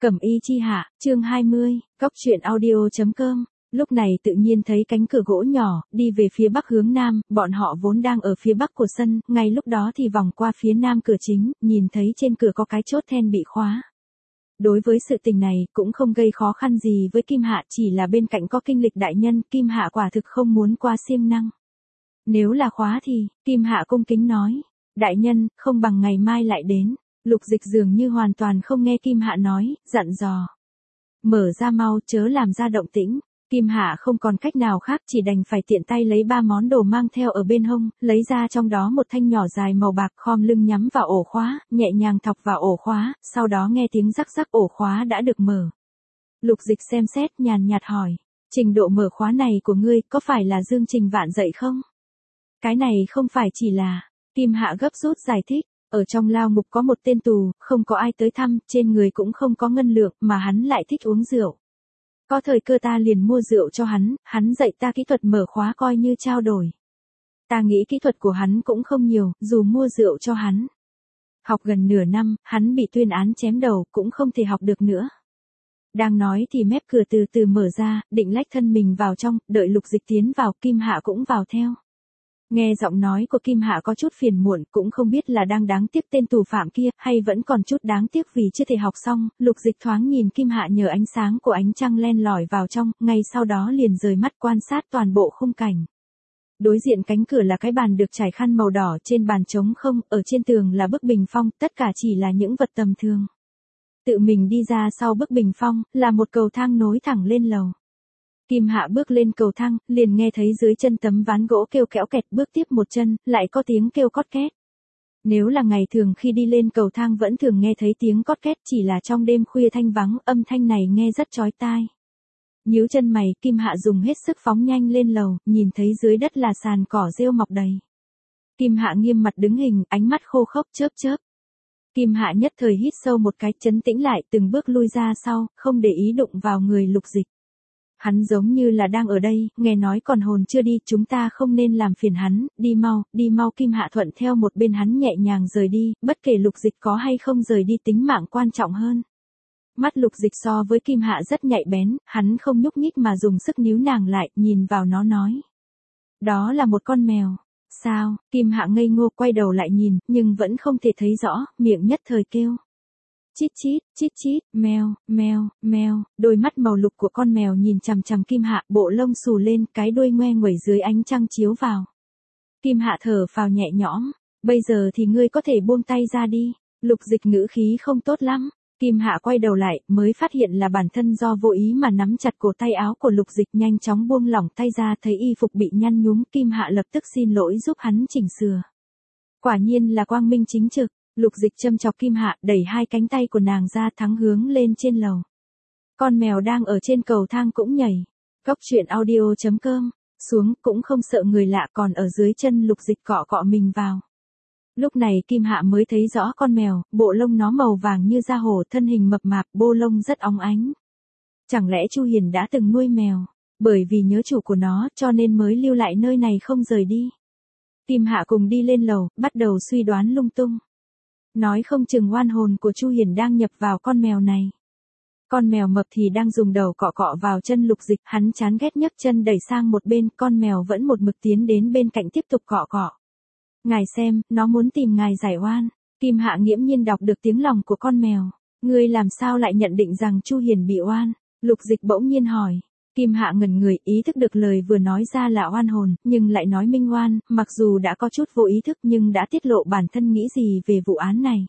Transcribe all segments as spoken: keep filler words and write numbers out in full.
Cẩm y chi hạ, chương hai mươi, cóc truyện audio chấm com. Lúc này tự nhiên thấy cánh cửa gỗ nhỏ, đi về phía bắc hướng nam, bọn họ vốn đang ở phía bắc của sân, ngay lúc đó thì vòng qua phía nam cửa chính, nhìn thấy trên cửa có cái chốt then bị khóa. Đối với sự tình này, cũng không gây khó khăn gì với Kim Hạ, chỉ là bên cạnh có kinh lịch đại nhân, Kim Hạ quả thực không muốn qua siêng năng. Nếu là khóa thì, Kim Hạ cung kính nói, đại nhân, không bằng ngày mai lại đến. Lục Dịch dường như hoàn toàn không nghe Kim Hạ nói, dặn dò. Mở ra mau, chớ làm ra động tĩnh. Kim Hạ không còn cách nào khác, chỉ đành phải tiện tay lấy ba món đồ mang theo ở bên hông, lấy ra trong đó một thanh nhỏ dài màu bạc, khom lưng nhắm vào ổ khóa, nhẹ nhàng thọc vào ổ khóa, sau đó nghe tiếng rắc rắc, ổ khóa đã được mở. Lục Dịch xem xét, nhàn nhạt hỏi, trình độ mở khóa này của ngươi có phải là Dương Trình Vạn dạy không? Cái này không phải chỉ là, Kim Hạ gấp rút giải thích. Ở trong lao ngục có một tên tù, không có ai tới thăm, trên người cũng không có ngân lượng, mà hắn lại thích uống rượu. Có thời cơ ta liền mua rượu cho hắn, hắn dạy ta kỹ thuật mở khóa coi như trao đổi. Ta nghĩ kỹ thuật của hắn cũng không nhiều, dù mua rượu cho hắn. Học gần nửa năm, hắn bị tuyên án chém đầu, cũng không thể học được nữa. Đang nói thì mép cửa từ từ mở ra, định lách thân mình vào trong, đợi Lục Dịch tiến vào, Kim Hạ cũng vào theo. Nghe giọng nói của Kim Hạ có chút phiền muộn, cũng không biết là đang đáng tiếc tên tù phạm kia, hay vẫn còn chút đáng tiếc vì chưa thể học xong. Lục Dịch thoáng nhìn Kim Hạ nhờ ánh sáng của ánh trăng len lỏi vào trong, ngay sau đó liền rời mắt quan sát toàn bộ khung cảnh. Đối diện cánh cửa là cái bàn được trải khăn màu đỏ, trên bàn trống không, ở trên tường là bức bình phong, tất cả chỉ là những vật tầm thường. Tự mình đi ra sau bức bình phong, là một cầu thang nối thẳng lên lầu. Kim Hạ bước lên cầu thang, liền nghe thấy dưới chân tấm ván gỗ kêu kéo kẹt, bước tiếp một chân, lại có tiếng kêu cót két. Nếu là ngày thường khi đi lên cầu thang vẫn thường nghe thấy tiếng cót két, chỉ là trong đêm khuya thanh vắng, âm thanh này nghe rất chói tai. Nhíu chân mày, Kim Hạ dùng hết sức phóng nhanh lên lầu, nhìn thấy dưới đất là sàn cỏ rêu mọc đầy. Kim Hạ nghiêm mặt đứng hình, ánh mắt khô khốc chớp chớp. Kim Hạ nhất thời hít sâu một cái, trấn tĩnh lại, từng bước lui ra sau, không để ý đụng vào người Lục Dịch. Hắn giống như là đang ở đây, nghe nói còn hồn chưa đi, chúng ta không nên làm phiền hắn, đi mau, đi mau. Kim Hạ thuận theo một bên hắn nhẹ nhàng rời đi, bất kể Lục Dịch có hay không rời đi, tính mạng quan trọng hơn. Mắt Lục Dịch so với Kim Hạ rất nhạy bén, hắn không nhúc nhích mà dùng sức níu nàng lại, nhìn vào nó nói. Đó là một con mèo. Sao? Kim Hạ ngây ngô quay đầu lại nhìn, nhưng vẫn không thể thấy rõ, miệng nhất thời kêu. Chít chít, chít chít, mèo, mèo, mèo, đôi mắt màu lục của con mèo nhìn chằm chằm Kim Hạ, bộ lông xù lên, cái đuôi ngoe nguẩy dưới ánh trăng chiếu vào. Kim Hạ thở phào nhẹ nhõm, bây giờ thì ngươi có thể buông tay ra đi. Lục Dịch ngữ khí không tốt lắm. Kim Hạ quay đầu lại, mới phát hiện là bản thân do vô ý mà nắm chặt cổ tay áo của Lục Dịch, nhanh chóng buông lỏng tay ra, thấy y phục bị nhăn nhúm, Kim Hạ lập tức xin lỗi giúp hắn chỉnh sửa. Quả nhiên là quang minh chính trực. Lục Dịch châm chọc Kim Hạ, đẩy hai cánh tay của nàng ra, thắng hướng lên trên lầu. Con mèo đang ở trên cầu thang cũng nhảy. Cóc truyện audio chấm com, xuống cũng không sợ người lạ, còn ở dưới chân Lục Dịch cọ cọ mình vào. Lúc này Kim Hạ mới thấy rõ con mèo, bộ lông nó màu vàng như da hổ, thân hình mập mạp, bô lông rất óng ánh. Chẳng lẽ Chu Hiền đã từng nuôi mèo, bởi vì nhớ chủ của nó cho nên mới lưu lại nơi này không rời đi. Kim Hạ cùng đi lên lầu, bắt đầu suy đoán lung tung. Nói không chừng oan hồn của Chu Hiền đang nhập vào con mèo này. Con mèo mập thì đang dùng đầu cọ cọ vào chân Lục Dịch, hắn chán ghét nhấc chân đẩy sang một bên, con mèo vẫn một mực tiến đến bên cạnh tiếp tục cọ cọ. Ngài xem, nó muốn tìm ngài giải oan. Kim Hạ nghiễm nhiên đọc được tiếng lòng của con mèo. Ngươi làm sao lại nhận định rằng Chu Hiền bị oan? Lục Dịch bỗng nhiên hỏi. Kim Hạ ngẩn người, ý thức được lời vừa nói ra là oan hồn, nhưng lại nói minh oan, mặc dù đã có chút vô ý thức nhưng đã tiết lộ bản thân nghĩ gì về vụ án này.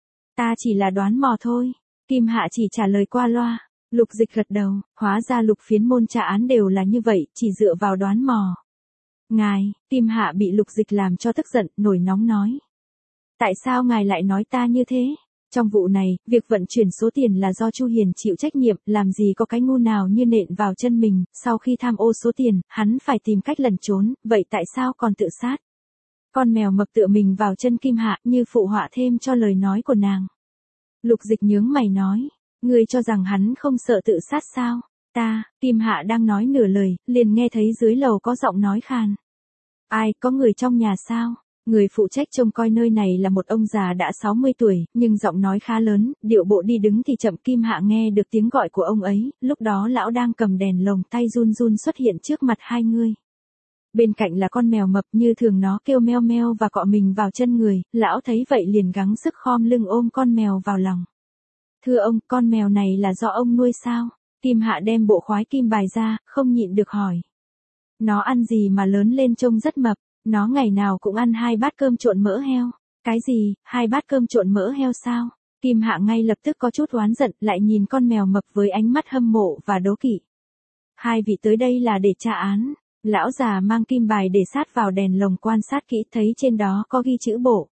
Ta chỉ là đoán mò thôi. Kim Hạ chỉ trả lời qua loa. Lục Dịch gật đầu, hóa ra Lục phiến môn trả án đều là như vậy, chỉ dựa vào đoán mò. Ngài, Kim Hạ bị Lục Dịch làm cho tức giận, nổi nóng nói. Tại sao ngài lại nói ta như thế? Trong vụ này, việc vận chuyển số tiền là do Chu Hiền chịu trách nhiệm, làm gì có cái ngu nào như nện vào chân mình, sau khi tham ô số tiền, hắn phải tìm cách lẩn trốn, vậy tại sao còn tự sát? Con mèo mập tựa mình vào chân Kim Hạ, như phụ họa thêm cho lời nói của nàng. Lục Dịch nhướng mày nói, ngươi cho rằng hắn không sợ tự sát sao? Ta, Kim Hạ đang nói nửa lời, liền nghe thấy dưới lầu có giọng nói khàn. Ai, có người trong nhà sao? Người phụ trách trông coi nơi này là một ông già đã sáu mươi tuổi, nhưng giọng nói khá lớn, điệu bộ đi đứng thì chậm. Kim Hạ nghe được tiếng gọi của ông ấy, lúc đó lão đang cầm đèn lồng, tay run run xuất hiện trước mặt hai người. Bên cạnh là con mèo mập, như thường nó kêu meo meo và cọ mình vào chân người, lão thấy vậy liền gắng sức khom lưng ôm con mèo vào lòng. Thưa ông, con mèo này là do ông nuôi sao? Kim Hạ đem bộ khoái kim bài ra, không nhịn được hỏi. Nó ăn gì mà lớn lên trông rất mập, nó ngày nào cũng ăn hai bát cơm trộn mỡ heo. Cái gì, hai bát cơm trộn mỡ heo sao? Kim Hạ ngay lập tức có chút oán giận, lại nhìn con mèo mập với ánh mắt hâm mộ và đố kỵ. Hai vị tới đây là để tra án. Lão già mang kim bài để sát vào đèn lồng quan sát kỹ, thấy trên đó có ghi chữ bộ.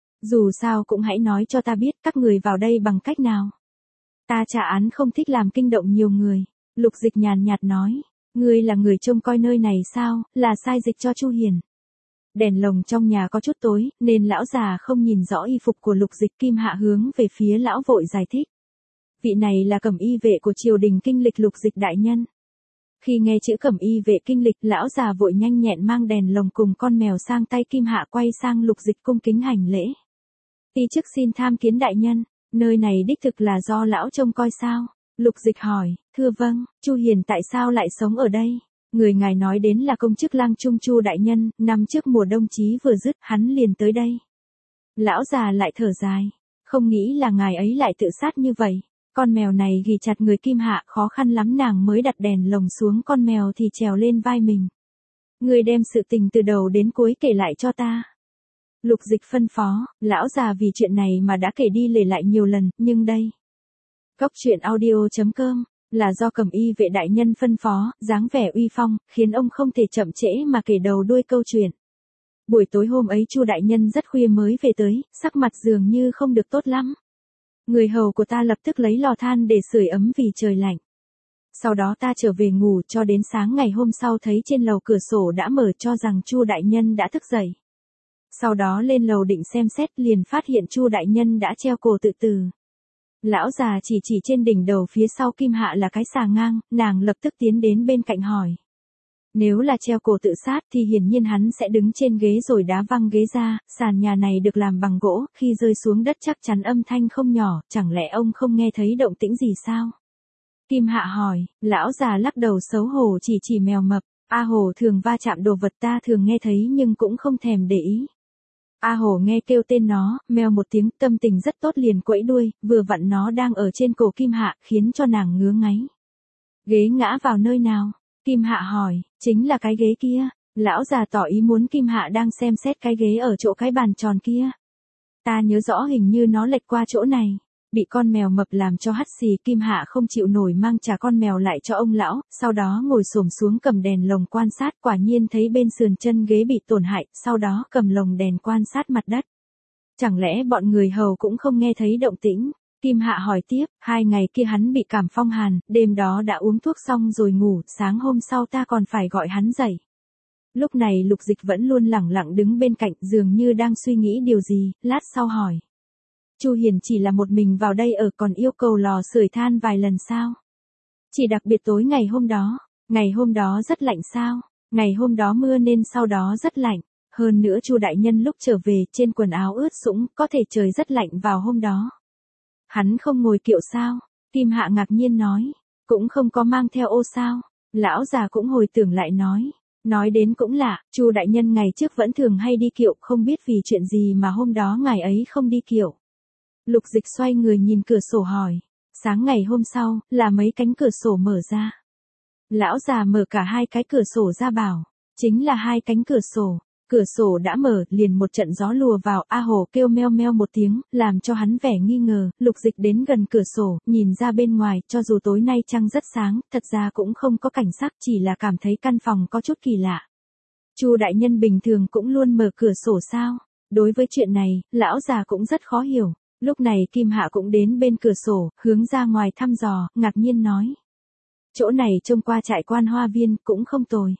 Dù sao cũng hãy nói cho ta biết các người vào đây bằng cách nào. Ta trả án không thích làm kinh động nhiều người. Lục Dịch nhàn nhạt nói. Ngươi là người trông coi nơi này sao, là sai dịch cho Chu Hiền. Đèn lồng trong nhà có chút tối, nên lão già không nhìn rõ y phục của Lục Dịch. Kim Hạ hướng về phía lão vội giải thích. Vị này là cẩm y vệ của triều đình kinh lịch Lục Dịch đại nhân. Khi nghe chữ cẩm y vệ kinh lịch, lão già vội nhanh nhẹn mang đèn lồng cùng con mèo sang tay. Kim Hạ quay sang Lục Dịch cung kính hành lễ. Ti chức xin tham kiến đại nhân, nơi này đích thực là do lão trông coi sao? Lục Dịch hỏi, thưa vâng. Chu Hiền tại sao lại sống ở đây? Người ngài nói đến là công chức lang trung Chu đại nhân, năm trước mùa đông chí vừa dứt, hắn liền tới đây. Lão già lại thở dài, không nghĩ là ngài ấy lại tự sát như vậy. Con mèo này ghì chặt người. Kim Hạ khó khăn lắm nàng mới đặt đèn lồng xuống, con mèo thì trèo lên vai mình. Người đem sự tình từ đầu đến cuối kể lại cho ta. Lục Dịch phân phó, lão già vì chuyện này mà đã kể đi lể lại nhiều lần, nhưng đây. Cốc truyện audio chấm com là do cẩm y vệ đại nhân phân phó, dáng vẻ uy phong, khiến ông không thể chậm trễ mà kể đầu đuôi câu chuyện. Buổi tối hôm ấy Chu đại nhân rất khuya mới về tới, sắc mặt dường như không được tốt lắm. Người hầu của ta lập tức lấy lò than để sưởi ấm vì trời lạnh. Sau đó ta trở về ngủ cho đến sáng ngày hôm sau thấy trên lầu cửa sổ đã mở, cho rằng Chu đại nhân đã thức dậy. Sau đó lên lầu định xem xét, liền phát hiện Chu đại nhân đã treo cổ tự tử. Lão già chỉ chỉ trên đỉnh đầu phía sau Kim Hạ là cái xà ngang, nàng lập tức tiến đến bên cạnh hỏi. Nếu là treo cổ tự sát thì hiển nhiên hắn sẽ đứng trên ghế rồi đá văng ghế ra, sàn nhà này được làm bằng gỗ, khi rơi xuống đất chắc chắn âm thanh không nhỏ, chẳng lẽ ông không nghe thấy động tĩnh gì sao? Kim Hạ hỏi, lão già lắc đầu xấu hổ chỉ chỉ mèo mập, A Hổ thường va chạm đồ vật, ta thường nghe thấy nhưng cũng không thèm để ý. A Hổ nghe kêu tên nó, mèo một tiếng, tâm tình rất tốt liền quẫy đuôi, vừa vặn nó đang ở trên cổ Kim Hạ, khiến cho nàng ngứa ngáy. Ghế ngã vào nơi nào? Kim Hạ hỏi, chính là cái ghế kia. Lão già tỏ ý muốn Kim Hạ đang xem xét cái ghế ở chỗ cái bàn tròn kia. Ta nhớ rõ hình như nó lệch qua chỗ này. Bị con mèo mập làm cho hắt xì, Kim Hạ không chịu nổi mang trả con mèo lại cho ông lão, sau đó ngồi xổm xuống cầm đèn lồng quan sát, quả nhiên thấy bên sườn chân ghế bị tổn hại, sau đó cầm lồng đèn quan sát mặt đất. Chẳng lẽ bọn người hầu cũng không nghe thấy động tĩnh? Kim Hạ hỏi tiếp, hai ngày kia hắn bị cảm phong hàn, đêm đó đã uống thuốc xong rồi ngủ, sáng hôm sau ta còn phải gọi hắn dậy. Lúc này Lục Dịch vẫn luôn lẳng lặng đứng bên cạnh, dường như đang suy nghĩ điều gì, lát sau hỏi. Chu Hiền chỉ là một mình vào đây ở, còn yêu cầu lò sưởi than vài lần sao? Chỉ đặc biệt tối ngày hôm đó, ngày hôm đó rất lạnh sao? Ngày hôm đó mưa nên sau đó rất lạnh. Hơn nữa Chu đại nhân lúc trở về trên quần áo ướt sũng, có thể trời rất lạnh vào hôm đó. Hắn không ngồi kiệu sao? Kim Hạ ngạc nhiên nói. Cũng không có mang theo ô sao? Lão già cũng hồi tưởng lại nói. Nói đến cũng lạ, Chu đại nhân ngày trước vẫn thường hay đi kiệu, không biết vì chuyện gì mà hôm đó ngài ấy không đi kiệu. Lục Dịch xoay người nhìn cửa sổ hỏi. Sáng ngày hôm sau, là mấy cánh cửa sổ mở ra. Lão già mở cả hai cái cửa sổ ra bảo. Chính là hai cánh cửa sổ. Cửa sổ đã mở, liền một trận gió lùa vào, A Hổ kêu meo meo một tiếng, làm cho hắn vẻ nghi ngờ. Lục Dịch đến gần cửa sổ, nhìn ra bên ngoài, cho dù tối nay trăng rất sáng, thật ra cũng không có cảnh sắc, chỉ là cảm thấy căn phòng có chút kỳ lạ. Chu đại nhân bình thường cũng luôn mở cửa sổ sao? Đối với chuyện này, lão già cũng rất khó hiểu. Lúc này Kim Hạ cũng đến bên cửa sổ, hướng ra ngoài thăm dò, ngạc nhiên nói. Chỗ này trông qua trại quan hoa viên, cũng không tồi.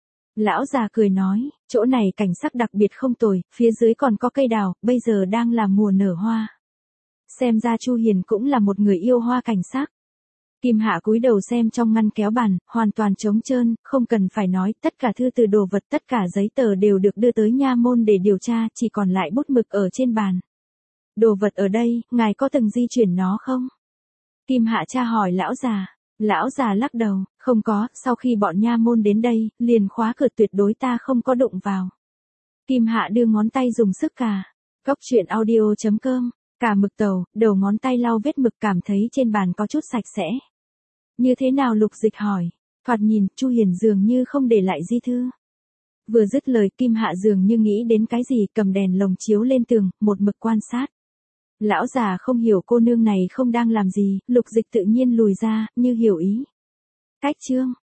Lão già cười nói, chỗ này cảnh sắc đặc biệt không tồi, phía dưới còn có cây đào, bây giờ đang là mùa nở hoa. Xem ra Chu Hiền cũng là một người yêu hoa cảnh sắc. Kim Hạ cúi đầu xem trong ngăn kéo bàn, hoàn toàn trống trơn, không cần phải nói, tất cả thư từ đồ vật, tất cả giấy tờ đều được đưa tới nha môn để điều tra, chỉ còn lại bút mực ở trên bàn. Đồ vật ở đây, ngài có từng di chuyển nó không? Kim Hạ tra hỏi lão già. Lão già lắc đầu, không có, sau khi bọn nha môn đến đây, liền khóa cửa, tuyệt đối ta không có đụng vào. Kim Hạ đưa ngón tay dùng sức cà. Cốc truyện audio chấm com, cà mực tàu, đầu ngón tay lau vết mực, cảm thấy trên bàn có chút sạch sẽ. Như thế nào? Lục Dịch hỏi. Thoạt nhìn, Chu Hiền dường như không để lại di thư. Vừa dứt lời, Kim Hạ dường như nghĩ đến cái gì, cầm đèn lồng chiếu lên tường, một mực quan sát. Lão già không hiểu cô nương này không đang làm gì, Lục Dịch tự nhiên lùi ra, như hiểu ý. Cách chương.